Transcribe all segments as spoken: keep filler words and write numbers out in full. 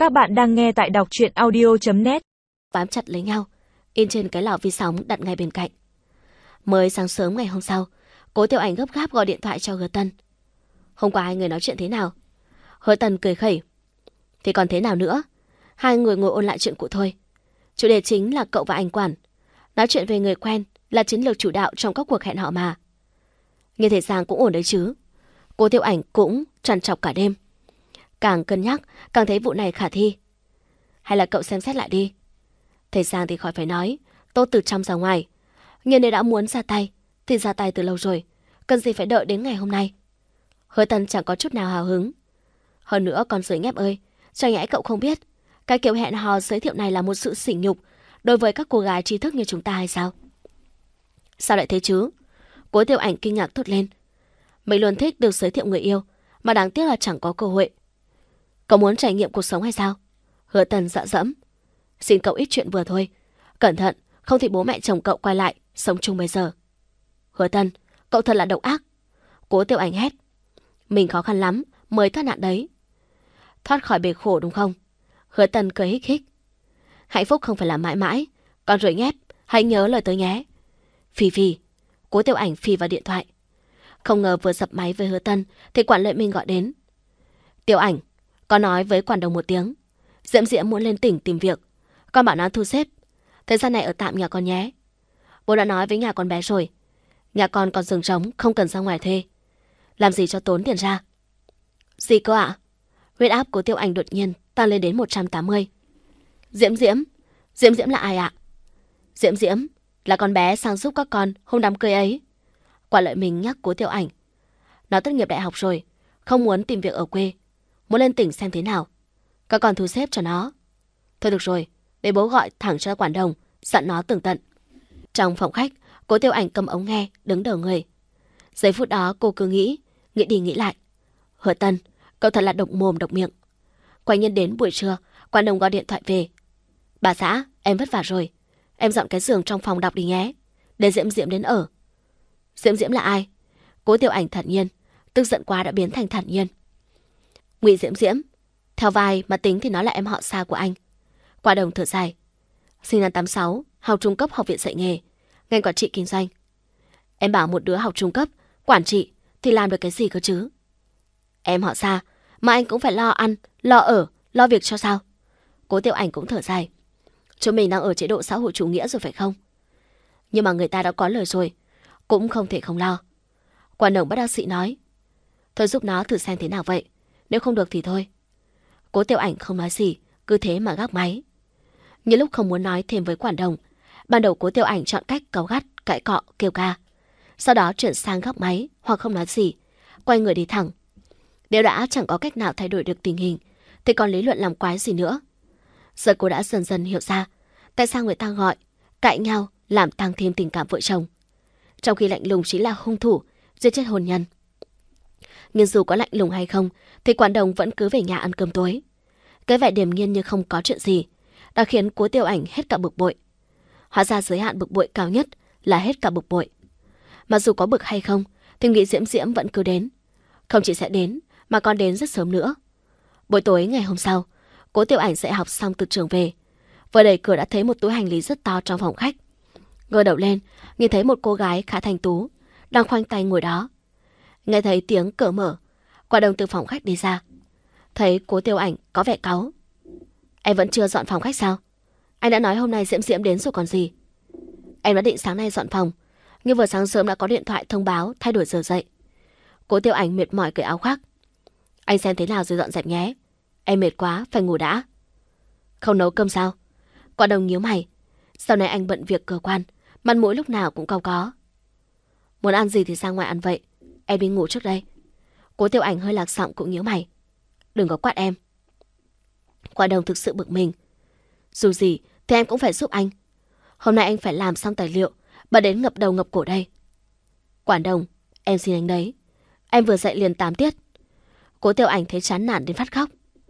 Các bạn đang nghe tại đọc truyện audio chấm net. Bám chặt lấy nhau, in trên cái lò vi sóng đặt ngay bên cạnh. Mới sáng sớm ngày hôm sau, Cố Tiểu Ảnh gấp gáp gọi điện thoại cho Hứa Tân. Hôm qua hai người nói chuyện thế nào? Hứa Tân cười khẩy. Thì còn thế nào nữa? Hai người ngồi ôn lại chuyện cũ thôi. Chủ đề chính là cậu và anh Quản. Nói chuyện về người quen là chiến lược chủ đạo trong các cuộc hẹn hò mà. Nghe thể Giang cũng ổn đấy chứ. Cố Tiểu Ảnh cũng trằn trọc cả đêm. Càng cân nhắc, càng thấy vụ này khả thi. Hay là cậu xem xét lại đi. Thầy Giang thì khỏi phải nói, tốt từ trong ra ngoài. Nhưng nếu đã muốn ra tay, thì ra tay từ lâu rồi. Cần gì phải đợi đến ngày hôm nay? Hứa Tân chẳng có chút nào hào hứng. Hơn nữa con Giới Nghép ơi, chẳng nhẽ cậu không biết cái kiểu hẹn hò giới thiệu này là một sự sỉ nhục đối với các cô gái trí thức như chúng ta hay sao? Sao lại thế chứ? Cố Tiểu Ảnh kinh ngạc thốt lên. Mình luôn thích được giới thiệu người yêu, mà đáng tiếc là chẳng có cơ hội. Cậu muốn trải nghiệm cuộc sống hay sao? Hứa Tân dọa dẫm. Xin cậu ít chuyện vừa thôi. Cẩn thận, không thì bố mẹ chồng cậu quay lại sống chung bây giờ. Hứa Tân, cậu thật là độc ác. Cố Tiểu Ảnh hét. Mình khó khăn lắm mới thoát nạn đấy. Thoát khỏi bể khổ đúng không? Hứa Tân cười hích hích. Hạnh phúc không phải là mãi mãi. Con Giới Nghép, hãy nhớ lời tớ nhé. Phì phì. Cố Tiểu Ảnh phì vào điện thoại. Không ngờ vừa dập máy với Hứa Tân thì quản Lợi Minh gọi đến. Tiểu Ảnh, con nói với quản đồng một tiếng. Diễm Diễm muốn lên tỉnh tìm việc. Con bảo nó thu xếp. Thời gian này ở tạm nhà con nhé. Bố đã nói với nhà con bé rồi. Nhà con còn giường trống, không cần ra ngoài thuê. Làm gì cho tốn tiền ra. Gì cơ ạ? Huyết áp của Tiểu Ảnh đột nhiên tăng lên đến một trăm tám mươi. Diễm Diễm? Diễm Diễm là ai ạ? Diễm Diễm là con bé sang giúp các con hôm đám cưới ấy. Quản Lợi Minh nhắc Cố Tiểu Ảnh. Nó tốt nghiệp đại học rồi, không muốn tìm việc ở quê, muốn lên tỉnh xem thế nào. Các con thu xếp cho nó. Thôi được rồi, để bố gọi thẳng cho quản đồng, dặn nó tường tận. Trong phòng khách, Cố Tiểu Ảnh cầm ống nghe, đứng đờ người. Giây phút đó cô cứ nghĩ, nghĩ đi nghĩ lại. Hứa Tân, cậu thật là độc mồm độc miệng. Quả nhiên đến buổi trưa, quản đồng gọi điện thoại về. Bà xã, em vất vả rồi. Em dọn cái giường trong phòng đọc đi nhé. Để Diễm Diễm đến ở. Diễm Diễm là ai? Cố Tiểu Ảnh thản nhiên, tức giận quá đã biến thành thản nhiên. Ngụy Diễm Diễm, theo vai mà tính thì nó là em họ xa của anh. Quả đồng thở dài. Sinh năm tám sáu, học trung cấp học viện dạy nghề, ngành quản trị kinh doanh. Em bảo một đứa học trung cấp, quản trị thì làm được cái gì cơ chứ? Em họ xa, mà anh cũng phải lo ăn, lo ở, lo việc cho sao? Cố Tiểu Ảnh cũng thở dài. Chúng mình đang ở chế độ xã hội chủ nghĩa rồi phải không? Nhưng mà người ta đã có lời rồi, cũng không thể không lo. Quản đồng bất đắc sĩ nói. Thôi giúp nó thử xem thế nào vậy, nếu không được thì thôi. Cố Tiểu Ảnh không nói gì, cứ thế mà gác máy. Như lúc không muốn nói thêm với quản đồng, ban đầu Cố Tiểu Ảnh chọn cách cáu gắt, cãi cọ, kêu ca. Sau đó chuyển sang gác máy hoặc không nói gì, quay người đi thẳng. Nếu đã chẳng có cách nào thay đổi được tình hình, thì còn lý luận làm quái gì nữa. Giờ cô đã dần dần hiểu ra tại sao người ta gọi cãi nhau làm tăng thêm tình cảm vợ chồng, trong khi lạnh lùng chính là hung thủ giết chết hôn nhân. Nhưng dù có lạnh lùng hay không thì quản đồng vẫn cứ về nhà ăn cơm tối. Cái vẻ điềm nhiên như không có chuyện gì đã khiến Cố Tiểu Ảnh hết cả bực bội. Hóa ra giới hạn bực bội cao nhất là hết cả bực bội. Mà dù có bực hay không thì Ngụy Diễm Diễm vẫn cứ đến. Không chỉ sẽ đến mà còn đến rất sớm nữa. Buổi tối ngày hôm sau, Cố Tiểu Ảnh dạy học xong từ trường về, vừa đẩy cửa đã thấy một túi hành lý rất to trong phòng khách. Ngơ đầu lên, nhìn thấy một cô gái khá thanh tú đang khoanh tay ngồi đó. Nghe thấy tiếng cửa mở, Quả đồng từ phòng khách đi ra. Thấy Cố Tiểu Ảnh có vẻ cáu. Em vẫn chưa dọn phòng khách sao? Anh đã nói hôm nay Diễm Diễm đến rồi còn gì. Em đã định sáng nay dọn phòng, nhưng vừa sáng sớm đã có điện thoại thông báo thay đổi giờ dậy. Cố Tiểu Ảnh mệt mỏi cởi áo khoác. Anh xem thế nào rồi dọn dẹp nhé. Em mệt quá, phải ngủ đã. Không nấu cơm sao? Quả đồng nhíu mày. Sau này anh bận việc cơ quan, mặt mũi lúc nào cũng cau có. Muốn ăn gì thì ra ngoài ăn vậy. Em đi ngủ trước đây. Cố Tiểu Ảnh hơi lạc giọng cũng nhíu mày. Đừng có quát em. Quả đồng thực sự bực mình. Dù gì thì em cũng phải giúp anh. Hôm nay anh phải làm xong tài liệu và đến ngập đầu ngập cổ đây. Quản đồng, em xin anh đấy. Em vừa dạy liền tám tiết. Cố Tiểu Ảnh thấy chán nản đến phát khóc.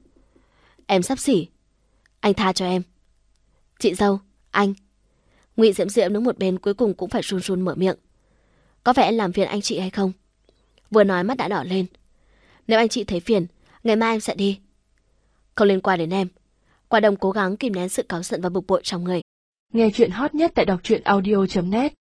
Em sắp xỉ. Anh tha cho em. Chị dâu, anh. Ngụy Diễm Diễm đứng một bên cuối cùng cũng phải run run mở miệng. Có phải em làm phiền anh chị hay không? Vừa nói mắt đã đỏ lên. Nếu anh chị thấy phiền, ngày mai em sẽ đi. Không liên quan đến em. Quả Đồng cố gắng kìm nén sự cáu giận và bực bội trong người. Nghe chuyện hot nhất tại đọc truyện audio chấm net